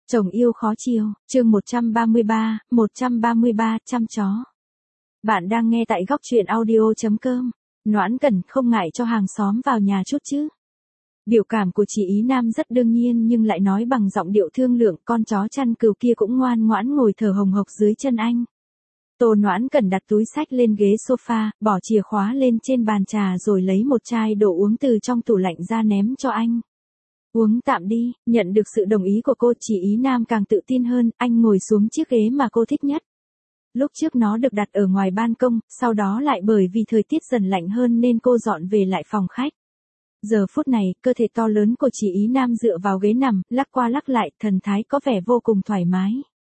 Chồng yêu khó chiều, chương 133, chăm chó. Bạn đang nghe tại góc truyện audio.com. Noãn Cẩn không ngại cho hàng xóm vào nhà chút chứ. Biểu cảm của chị Ý Nam rất đương nhiên nhưng lại nói bằng giọng điệu thương lượng, con chó chăn cừu kia cũng ngoan ngoãn ngồi thở hồng hộc dưới chân anh. Tô Noãn Cẩn đặt túi xách lên ghế sofa, bỏ chìa khóa lên trên bàn trà rồi lấy một chai đồ uống từ trong tủ lạnh ra ném cho anh. Uống tạm đi, nhận được sự đồng ý của cô, chị Ý Nam càng tự tin hơn, anh ngồi xuống chiếc ghế mà cô thích nhất. Lúc trước nó được đặt ở ngoài ban công, sau đó lại bởi vì thời tiết dần lạnh hơn nên cô dọn về lại phòng khách. Giờ phút này, cơ thể to lớn của chị Ý Nam dựa vào ghế nằm, lắc qua lắc lại, thần thái có vẻ vô cùng thoải mái.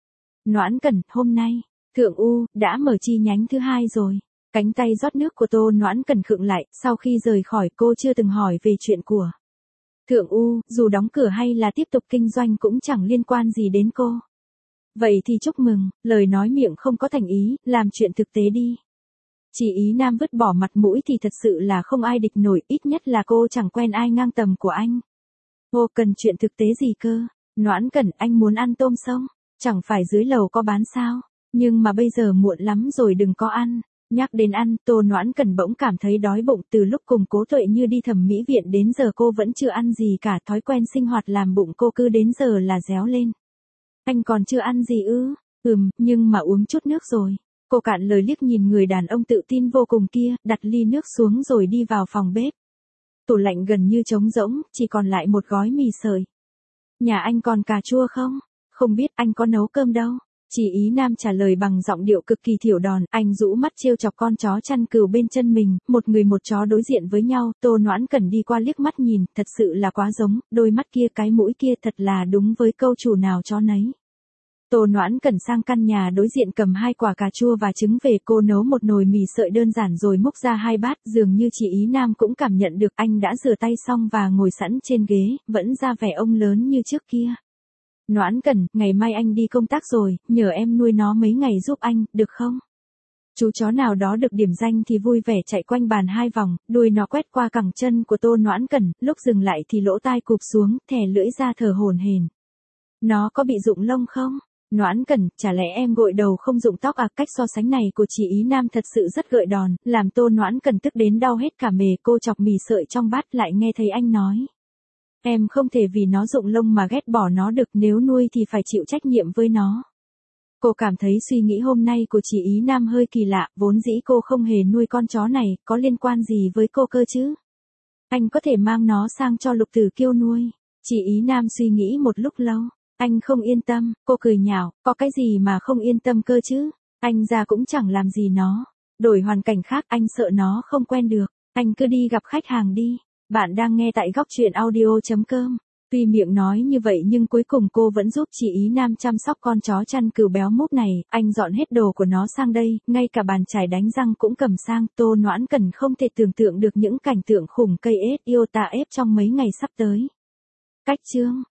Noãn Cẩn, hôm nay, Thượng U, đã mở chi nhánh thứ 2 rồi. Cánh tay rót nước của Tô Noãn Cẩn khựng lại, sau khi rời khỏi cô chưa từng hỏi về chuyện của Thượng U, dù đóng cửa hay là tiếp tục kinh doanh cũng chẳng liên quan gì đến cô. Vậy thì chúc mừng, lời nói miệng không có thành ý, làm chuyện thực tế đi. Chị Ý Nam vứt bỏ mặt mũi thì thật sự là không ai địch nổi, ít nhất là cô chẳng quen ai ngang tầm của anh. Cô cần chuyện thực tế gì cơ? Noãn Cẩn, anh muốn ăn tôm sông, chẳng phải dưới lầu có bán sao? Nhưng mà bây giờ muộn lắm rồi, đừng có ăn. Nhắc đến ăn, Tô Noãn Cẩn bỗng cảm thấy đói bụng. Từ lúc cùng Cố Tuệ Như đi thẩm mỹ viện đến giờ cô vẫn chưa ăn gì cả, thói quen sinh hoạt làm bụng cô cứ đến giờ là réo lên. Anh còn chưa ăn gì ư? Nhưng mà uống chút nước rồi. Cô cạn lời liếc nhìn người đàn ông tự tin vô cùng kia, đặt ly nước xuống rồi đi vào phòng bếp. Tủ lạnh gần như trống rỗng, chỉ còn lại một gói mì sợi. Nhà anh còn cà chua không? Không biết, anh có nấu cơm đâu. Chị Ý Nam trả lời bằng giọng điệu cực kỳ thiểu đòn, anh rũ mắt trêu chọc con chó chăn cừu bên chân mình, một người một chó đối diện với nhau, Tô Noãn Cẩn đi qua liếc mắt nhìn, thật sự là quá giống, đôi mắt kia cái mũi kia thật là đúng với câu chủ nào chó nấy. Tô Noãn Cẩn sang căn nhà đối diện cầm 2 quả cà chua và trứng về, cô nấu một nồi mì sợi đơn giản rồi múc ra 2 bát, dường như chị Ý Nam cũng cảm nhận được anh đã rửa tay xong và ngồi sẵn trên ghế, vẫn ra vẻ ông lớn như trước kia. Noãn Cẩn, ngày mai anh đi công tác rồi, nhờ em nuôi nó mấy ngày giúp anh, được không? Chú chó nào đó được điểm danh thì vui vẻ chạy quanh bàn 2 vòng, đuôi nó quét qua cẳng chân của Tô Noãn Cẩn, lúc dừng lại thì lỗ tai cụp xuống, thè lưỡi ra thở hổn hển. Nó có bị rụng lông không? Noãn Cẩn, chả lẽ em gội đầu không rụng tóc à? Cách so sánh này của chị Ý Nam thật sự rất gợi đòn, làm Tô Noãn Cẩn tức đến đau hết cả mề. Cô chọc mì sợi trong bát lại nghe thấy anh nói. Em không thể vì nó rụng lông mà ghét bỏ nó được, nếu nuôi thì phải chịu trách nhiệm với nó. Cô cảm thấy suy nghĩ hôm nay của chị Ý Nam hơi kỳ lạ, vốn dĩ cô không hề nuôi con chó này, có liên quan gì với cô cơ chứ? Anh có thể mang nó sang cho Lục Tử Kiêu nuôi. Chị Ý Nam suy nghĩ một lúc lâu. Anh không yên tâm, cô cười nhạo, có cái gì mà không yên tâm cơ chứ? Anh ra cũng chẳng làm gì nó. Đổi hoàn cảnh khác, anh sợ nó không quen được. Anh cứ đi gặp khách hàng đi. Bạn đang nghe tại góc truyện audio.com. Tuy miệng nói như vậy nhưng cuối cùng cô vẫn giúp chị Ý Nam chăm sóc con chó chăn cừu béo múp này. Anh dọn hết đồ của nó sang đây, ngay cả bàn chải đánh răng cũng cầm sang. Tô Noãn Cẩn không thể tưởng tượng được những cảnh tượng khủng cây ết iota ép trong mấy ngày sắp tới. Cách chương